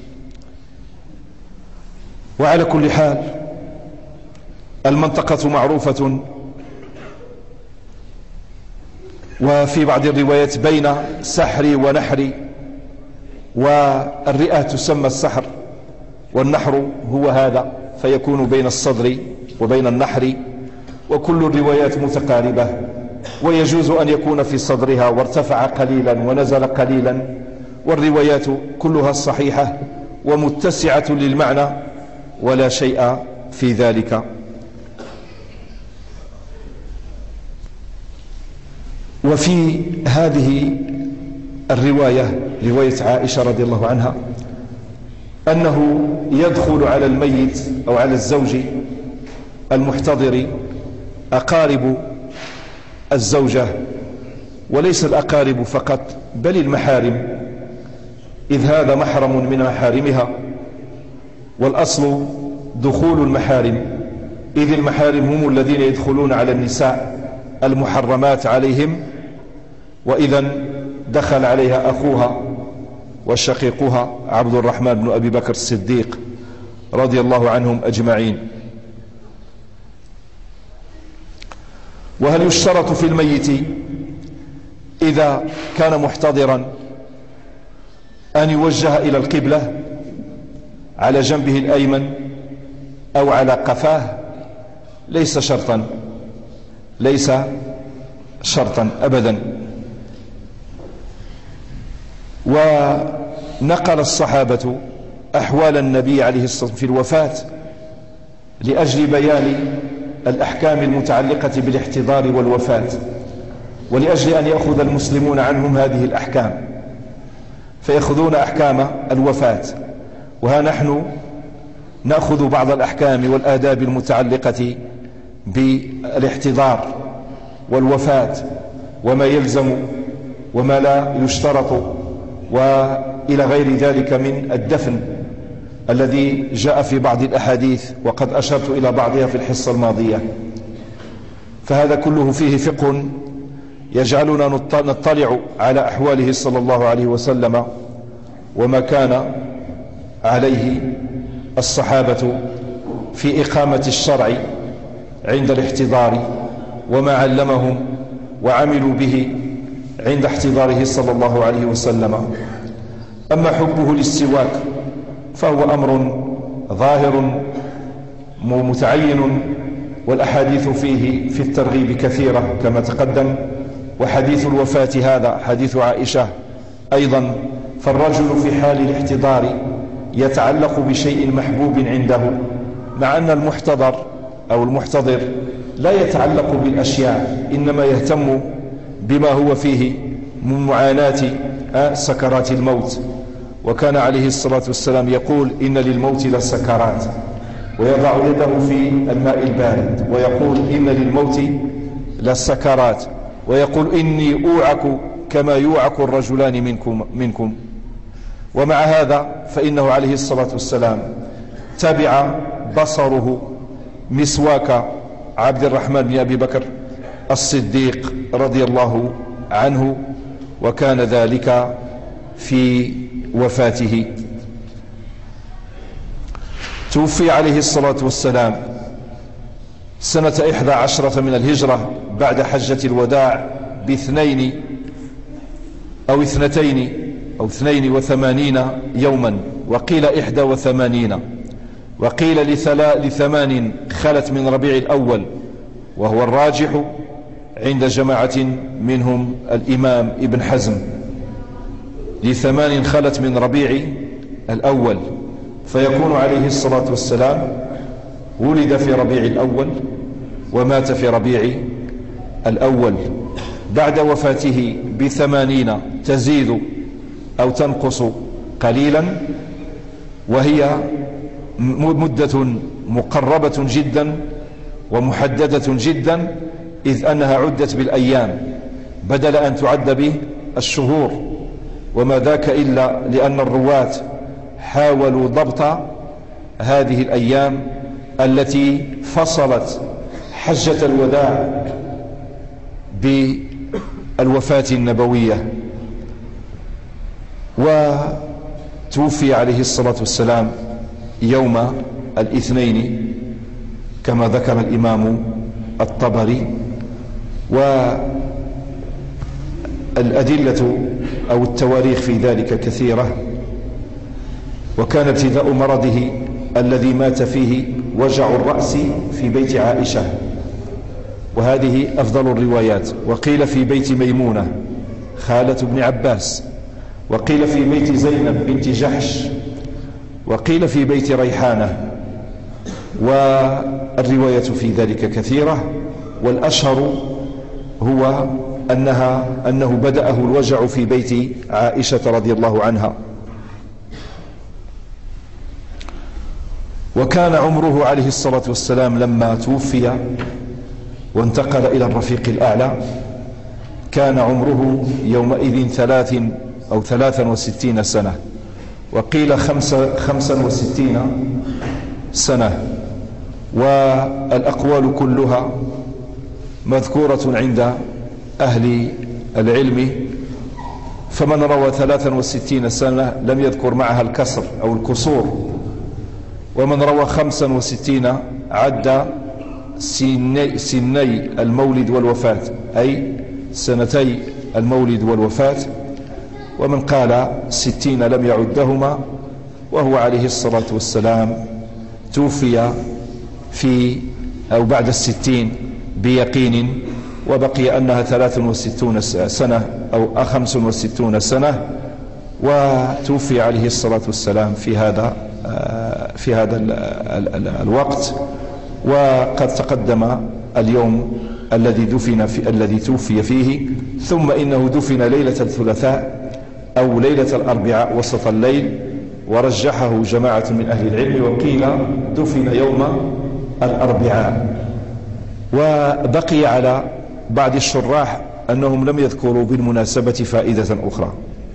Speaker 2: وعلى كل حال المنطقة معروفة، وفي بعض الروايات بين سحري ونحري، والرئة تسمى السحر، والنحر هو هذا، فيكون بين الصدر وبين النحر، وكل الروايات متقاربة، ويجوز أن يكون في صدرها وارتفع قليلا ونزل قليلا، والروايات كلها صحيحة ومتسعة للمعنى ولا شيء في ذلك. وفي هذه الرواية، رواية عائشة رضي الله عنها، أنه يدخل على الميت أو على الزوج المحتضر أقارب الزوجة، وليس الأقارب فقط بل المحارم، إذ هذا محرم من محارمها، والأصل دخول المحارم، إذ المحارم هم الذين يدخلون على النساء المحرمات عليهم، وإذا دخل عليها أخوها وشقيقها عبد الرحمن بن أبي بكر الصديق رضي الله عنهم أجمعين. وهل يشترط في الميت إذا كان محتضرا أن يوجه إلى القبلة على جنبه الأيمن أو على قفاه؟ ليس شرطا، ليس شرطا أبدا. ونقل الصحابة أحوال النبي عليه الصلاة والسلام في الوفاة لأجل بيان الأحكام المتعلقة بالاحتضار والوفاة، ولأجل أن يأخذ المسلمون عنهم هذه الأحكام، فيأخذون أحكام الوفاة، وها نحن نأخذ بعض الأحكام والآداب المتعلقة بالاحتضار والوفاة، وما يلزم وما لا يشترط، وإلى غير ذلك من الدفن الذي جاء في بعض الأحاديث، وقد أشرت إلى بعضها في الحصة الماضية. فهذا كله فيه فقه يجعلنا نطلع على أحواله صلى الله عليه وسلم، وما كان عليه الصحابة في إقامة الشرع عند الاحتضار، وما علمهم وعملوا به عند احتضاره صلى الله عليه وسلم. أما حبه للسواك فهو أمر ظاهر متعين، والأحاديث فيه في الترغيب كثيرة كما تقدم. وحديث الوفاة هذا حديث عائشة أيضا، فالرجل في حال الاحتضار يتعلق بشيء محبوب عنده، مع أن المحتضر أو المحتضر لا يتعلق بالأشياء، إنما يهتم بما هو فيه من معاناة سكرات الموت. وكان عليه الصلاة والسلام يقول: إن للموت لسكرات، ويضع يده في الماء البارد ويقول: إن للموت لسكرات، ويقول: إني أوعك كما يوعك الرجلان منكم, منكم. ومع هذا فإنه عليه الصلاة والسلام تبع بصره مسواك عبد الرحمن بن أبي بكر الصديق رضي الله عنه، وكان ذلك في وفاته. توفي عليه الصلاة والسلام سنة إحدى عشرة من الهجرة بعد حجة الوداع باثنين أو اثنتين أو اثنين وثمانين يوما، وقيل إحدى وثمانين، وقيل لثمان خلت من ربيع الأول، وهو الراجح عند جماعة منهم الإمام ابن حزم، لثمان خلت من ربيع الأول، فيكون عليه الصلاة والسلام ولد في ربيع الأول ومات في ربيع الأول. بعد وفاته بثمانين تزيد أو تنقص قليلا، وهي مدة مقربة جدا ومحددة جدا، إذ أنها عدت بالأيام بدل أن تعد بالشهور، وما ذاك إلا لأن الرواة حاولوا ضبط هذه الأيام التي فصلت حجة الوداع بالوفاة النبوية. وتوفي عليه الصلاة والسلام يوم الاثنين كما ذكر الإمام الطبري. والأدلة أو التواريخ في ذلك كثيرة. وكان ابتداء مرضه الذي مات فيه وجع الرأس في بيت عائشة، وهذه أفضل الروايات. وقيل في بيت ميمونة خالة ابن عباس، وقيل في بيت زينب بنت جحش، وقيل في بيت ريحانة. والرواية في ذلك كثيرة، والأشهر هو أنها أنه بدأه الوجع في بيت عائشة رضي الله عنها. وكان عمره عليه الصلاة والسلام لما توفي وانتقل إلى الرفيق الأعلى كان عمره يومئذ ثلاث أو ثلاثا وستين سنة، وقيل خمسة خمسا وستين سنة. والأقوال كلها مذكورة عند أهل العلم، فمن روى ثلاثا وستين سنة لم يذكر معها الكسر أو الكسور، ومن روى خمسا وستين عد سني, سني المولد والوفاة، أي سنتي المولد والوفاة. ومن قال ستين لم يعدهما، وهو عليه الصلاة والسلام توفي في أو بعد الستين بيقين، وبقي أنها ثلاث وستون سنة أو خمس وستون سنة، وتوفي عليه الصلاة والسلام في هذا في هذا الوقت. وقد تقدم اليوم الذي دفن في الذي توفي فيه، ثم إنه دفن ليلة الثلاثاء أو ليلة الأربعاء وسط الليل، ورجحه جماعة من أهل العلم، وقيل دفن يوم الأربعاء. وبقي على بعض الشراح أنهم لم يذكروا بالمناسبة فائدة أخرى.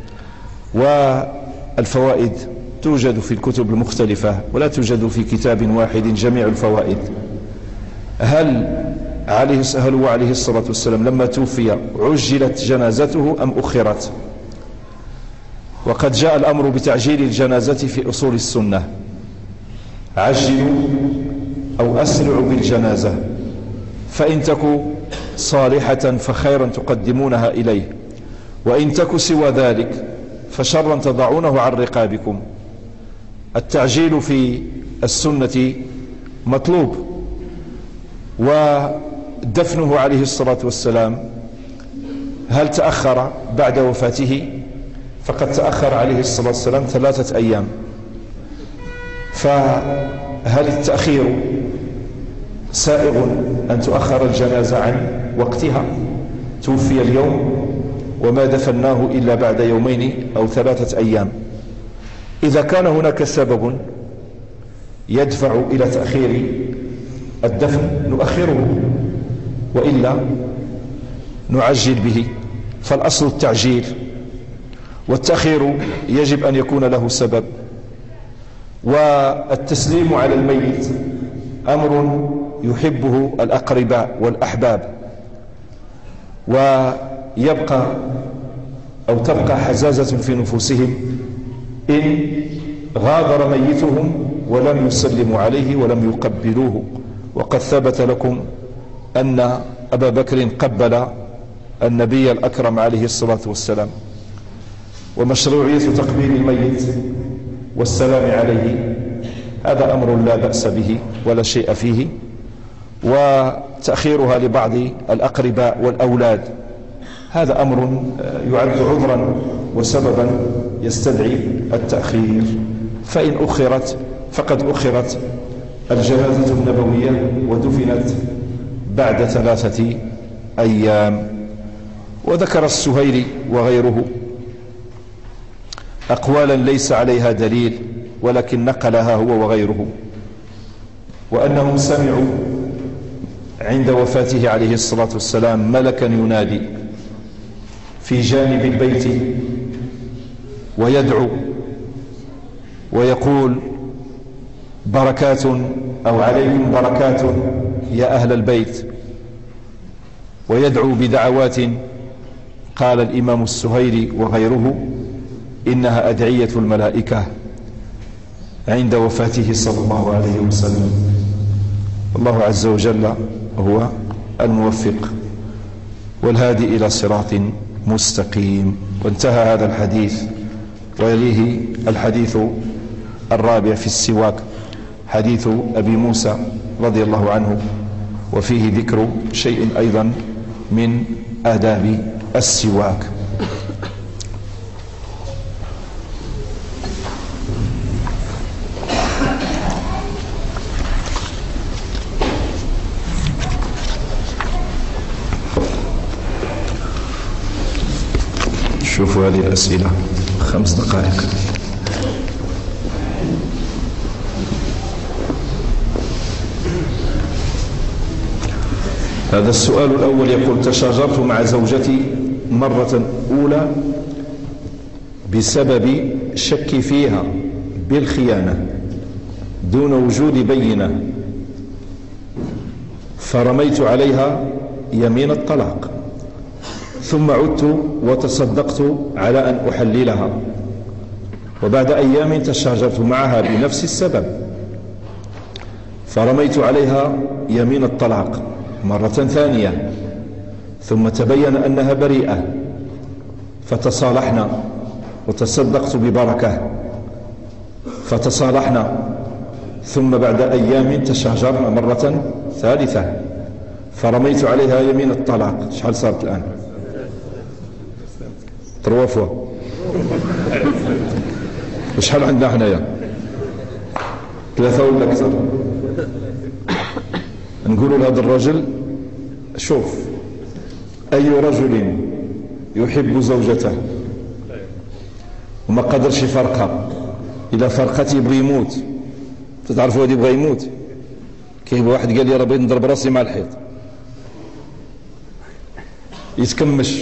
Speaker 2: والفوائد توجد في الكتب المختلفة ولا توجد في كتاب واحد جميع الفوائد. هل عليه هل هو عليه الصلاة والسلام لما توفي عجلت جنازته أم أخرت؟ وقد جاء الأمر بتعجيل الجنازة في أصول السنة، عجلوا أو أسرعوا بالجنازة، فإن تكو صالحة فخيرا تقدمونها إليه، وإن تكو سوى ذلك فشرا تضعونه عن رقابكم. التعجيل في السنة مطلوب، ودفنه عليه الصلاة والسلام هل تأخر بعد وفاته؟ فقد تأخر عليه الصلاة والسلام ثلاثة أيام، فهل التأخير سائغ أن تؤخر الجنازة عن وقتها؟ توفي اليوم وما دفناه إلا بعد يومين أو ثلاثة أيام. إذا كان هناك سبب يدفع إلى تأخير الدفن نؤخره، وإلا نعجل به. فالأصل التعجيل، والتأخير يجب أن يكون له سبب. والتسليم على الميت أمر يحبه الأقرباء والأحباب، ويبقى أو تبقى حزازة في نفوسهم إن غادر ميتهم ولم يسلموا عليه ولم يقبلوه. وقد ثبت لكم أن أبا بكر قبل النبي الأكرم عليه الصلاة والسلام. ومشروعية تقبيل الميت والسلام عليه هذا أمر لا بأس به ولا شيء فيه، وتأخيرها لبعض الأقرباء والأولاد هذا أمر يعد عذرا وسببا يستدعي التأخير. فإن أخرت فقد أخرت الجنازة النبوية ودفنت بعد ثلاثة أيام. وذكر السهيلي وغيره أقوالا ليس عليها دليل، ولكن نقلها هو وغيره، وأنهم سمعوا عند وفاته عليه الصلاة والسلام ملكا ينادي في جانب البيت ويدعو ويقول بركات أو عليكم بركات يا أهل البيت، ويدعو بدعوات قال الإمام السهيري وغيره إنها أدعية الملائكة عند وفاته صلى الله عليه وسلم. الله عز وجل هو الموفق والهادي إلى صراط مستقيم. وانتهى هذا الحديث، ويليه الحديث الرابع في السواك حديث أبي موسى رضي الله عنه، وفيه ذكر شيء أيضا من آداب السواك. شوفوا هذه الأسئلة، خمس دقائق. هذا السؤال الأول يقول: تشاجرت مع زوجتي مرة أولى بسبب شكي فيها بالخيانة دون وجود بينة، فرميت عليها يمين الطلاق، ثم عدت وتصدقت على أن أحللها، وبعد أيام تشاجرت معها بنفس السبب فرميت عليها يمين الطلاق مرة ثانية، ثم تبين أنها بريئة فتصالحنا وتصدقت ببركة فتصالحنا، ثم بعد أيام تشاجرنا مرة ثالثة فرميت عليها يمين الطلاق. شحال صارت الآن؟ تروا فوا. وشحال عندنا حنايا؟ ثلاثة ولا أكثر؟ نقولوا لهذا الرجل: شوف، أي رجل يحب زوجته وما قدرش يفرقها، إذا فرقت يبغي يموت. تتعرفوا هذا يبغى يموت؟ كاين واحد قال لي: راه بغيت نضرب راسي مع الحيط، يتكمش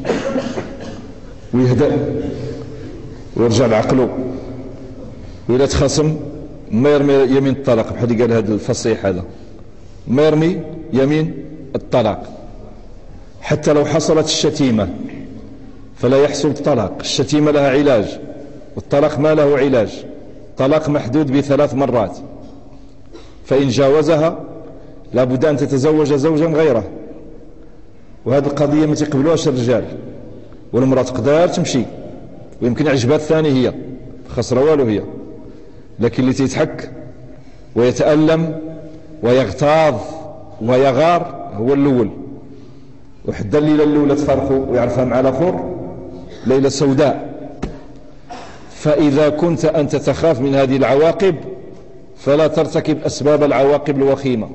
Speaker 2: ويهدأ ويرجع لعقله، وإلا تخاصم ما يرمي يمين الطلاق، بحال قال هذا الفصيح هذا، ما يرمي يمين الطلاق حتى لو حصلت الشتيمة فلا يحصل الطلاق. الشتيمة لها علاج والطلاق ما له علاج. طلاق محدود بثلاث مرات، فإن جاوزها لابد أن تتزوج زوجا غيره، وهذه القضية ما تقبلوهاش الرجال، والمرأة تقدر تمشي ويمكن عجبها الثاني هي خسر والو هي، لكن اللي تيتحك ويتألم ويغتاظ ويغار هو الأول. وحتى الليلة الأولى تفرقوا ويعرفها مع الآخر ليلة سوداء. فإذا كنت أنت تخاف من هذه العواقب فلا ترتكب أسباب العواقب الوخيمة.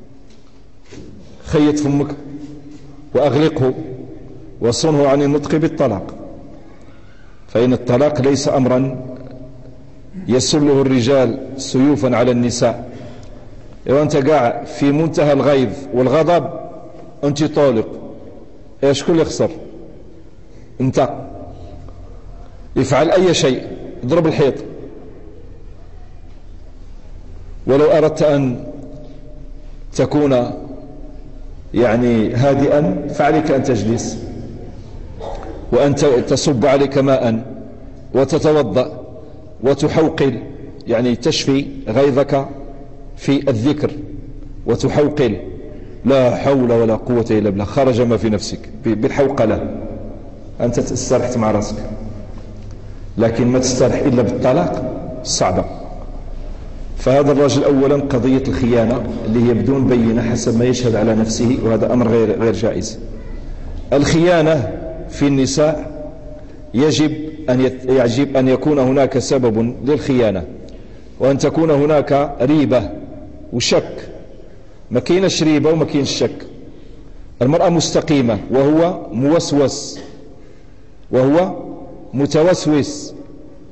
Speaker 2: خيط فمك وأغلقه وصنه عن النطق بالطلاق، فإن الطلاق ليس أمرا يسله الرجال سيوفا على النساء. وأنت قاع في منتهى الغيظ والغضب أنت طالق، إيش كل يخسر؟ أنت افعل أي شيء، اضرب الحيط. ولو أردت أن تكون يعني هادئا فعليك أن تجلس وأن تصب عليك ماء وتتوضأ وتحوقل، يعني تشفي غيظك في الذكر وتحوقل لا حول ولا قوة إلا بالله، خرج ما في نفسك بالحوقلة، أنت استرحت مع رأسك. لكن ما تسترح إلا بالطلاق صعبة. فهذا الرجل أولا قضية الخيانة اللي هي بدون بينة حسب ما يشهد على نفسه، وهذا أمر غير غير جائز. الخيانة في النساء يجب أن يجب أن يكون هناك سبب للخيانة، وأن تكون هناك ريبة وشك. ما كاينش ريبة وما كاينش شك. المرأة مستقيمة وهو موسوس وهو متوسوس،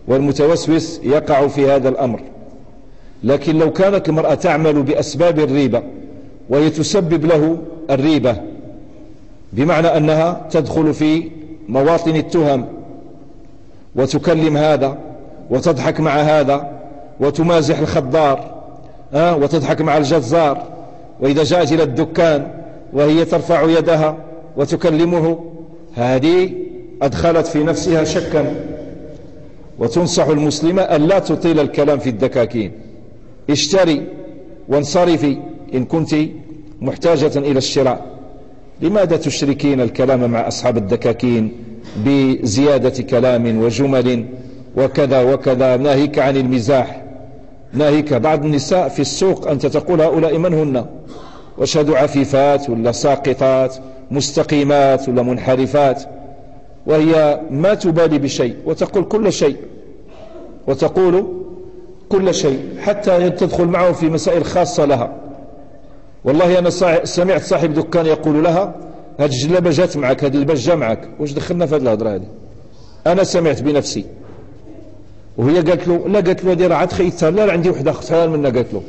Speaker 2: والمتوسوس يقع في هذا الأمر. لكن لو كانت المرأة تعمل بأسباب الريبة وهي تسبب له الريبة، بمعنى أنها تدخل في مواطن التهم وتكلم هذا وتضحك مع هذا وتمازح الخضار أه وتضحك مع الجزار، وإذا جاءت إلى الدكان وهي ترفع يدها وتكلمه، هذه أدخلت في نفسها شكا. وتنصح المسلمة أن لا تطيل الكلام في الدكاكين، اشتري وانصرفي إن كنت محتاجة إلى الشراء. لماذا تشركين الكلام مع أصحاب الدكاكين بزيادة كلام وجمل وكذا وكذا؟ ناهيك عن المزاح، ناهيك. بعض النساء في السوق أنت تقول هؤلاء من هن؟ واشهدوا عفيفات ولا ساقطات، مستقيمات ولا منحرفات، وهي ما تبالي بشيء وتقول كل شيء، وتقول كل شيء حتى تدخل معه في مسائل خاصة لها. والله أنا سمعت صاحب دكان يقول لها هذه الجلابة جات معك، هذه الباش جا معك، واش دخلنا في هذه الهضرة هذه؟ أنا سمعت بنفسي. وهي قالت له لا، قالت له هذه راه عاد خيتها، لا عندي وحدة اختها منا، قالت له.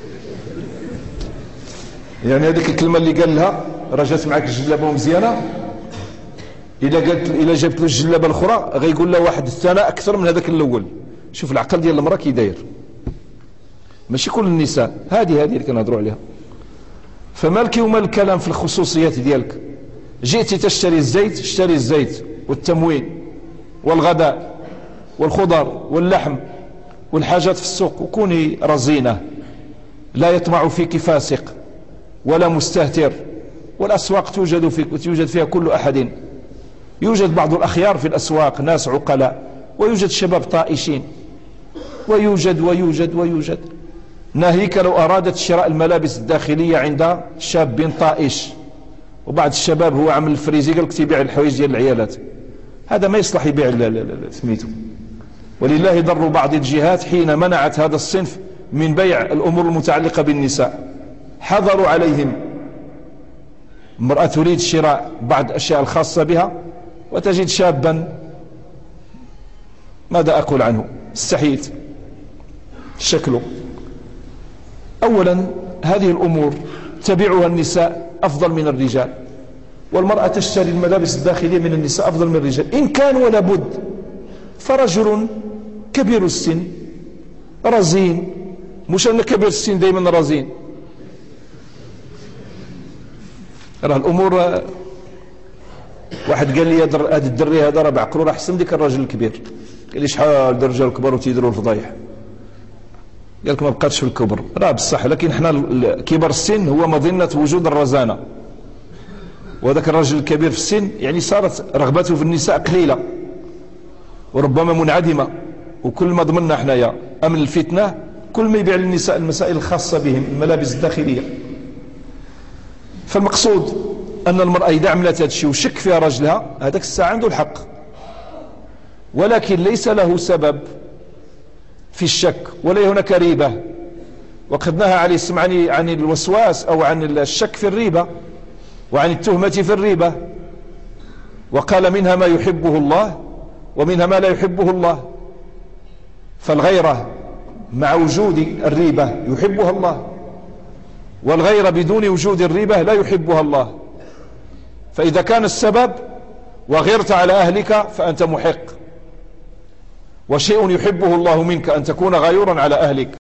Speaker 2: يعني هذيك الكلمة اللي قال لها راه جات معك الجلابة مزيانة، إلا قالت إلا جابت له الجلابة الأخرى غيقول له واحد الثانى أكثر من هذاك الأول. شوف العقل ديال المرأة كي داير، ماشي كل النساء، هذه هذه اللي كنهضروا عليها. فمالك ومال الكلام في الخصوصيات ديالك؟ جئتي تشتري الزيت، اشتري الزيت والتموين والغداء والخضر واللحم والحاجات في السوق، وكوني رزينة، لا يطمع فيك فاسق ولا مستهتر. والأسواق توجد في توجد فيها كل أحد، يوجد بعض الأخيار في الأسواق، ناس عقلاء، ويوجد شباب طائشين، ويوجد ويوجد ويوجد. ناهيك لو أرادت شراء الملابس الداخلية عند شاب طائش، وبعض الشباب هو عمل الفريزي قال لك تبيع الحوايج ديال العيالات، هذا ما يصلح يبيع سميتو. ولله ضر بعض الجهات حين منعت هذا الصنف من بيع الأمور المتعلقة بالنساء، حظروا عليهم. المرأة تريد شراء بعض الأشياء الخاصة بها وتجد شابا، ماذا أقول عنه؟ استحيت شكله. أولا هذه الأمور تبيعها النساء أفضل من الرجال، والمرأة تشتري الملابس الداخلية من النساء أفضل من الرجال إن كان ولا بد. فرجل كبير السن رزين، مش أن كبير السن دائما رزين، راه الأمور. واحد قال لي هذا الدري هذا راه بعقلو راه احسن ديك الراجل الكبير. قال لي شحال الرجال الكبار وتيديروا الفضايح؟ قال لك ما بقاتش في الكبر، راه بصح، لكن حنا كبر السن هو مظنة وجود الرزانة، وذاك الرجل الكبير في السن يعني صارت رغبته في النساء قليلة وربما منعدمة. وكل ما ضمننا حنايا أمن الفتنة كل ما يبيع للنساء المسائل الخاصة بهم، الملابس الداخلية. فالمقصود أن المرأة إذا عملت هذا الشيء وشك فيها رجلها، هذاك الساعة عنده الحق، ولكن ليس له سبب في الشك ولا هناك ريبة. وقد نهى عليه السلام عن عن الوسواس أو عن الشك في الريبة وعن التهمة في الريبة، وقال منها ما يحبه الله ومنها ما لا يحبه الله. فالغيرة مع وجود الريبة يحبها الله، والغيرة بدون وجود الريبة لا يحبها الله. فإذا كان السبب وغيرت على أهلك فأنت محق، وشيء يحبه الله منك أن تكون غيورا على أهلك.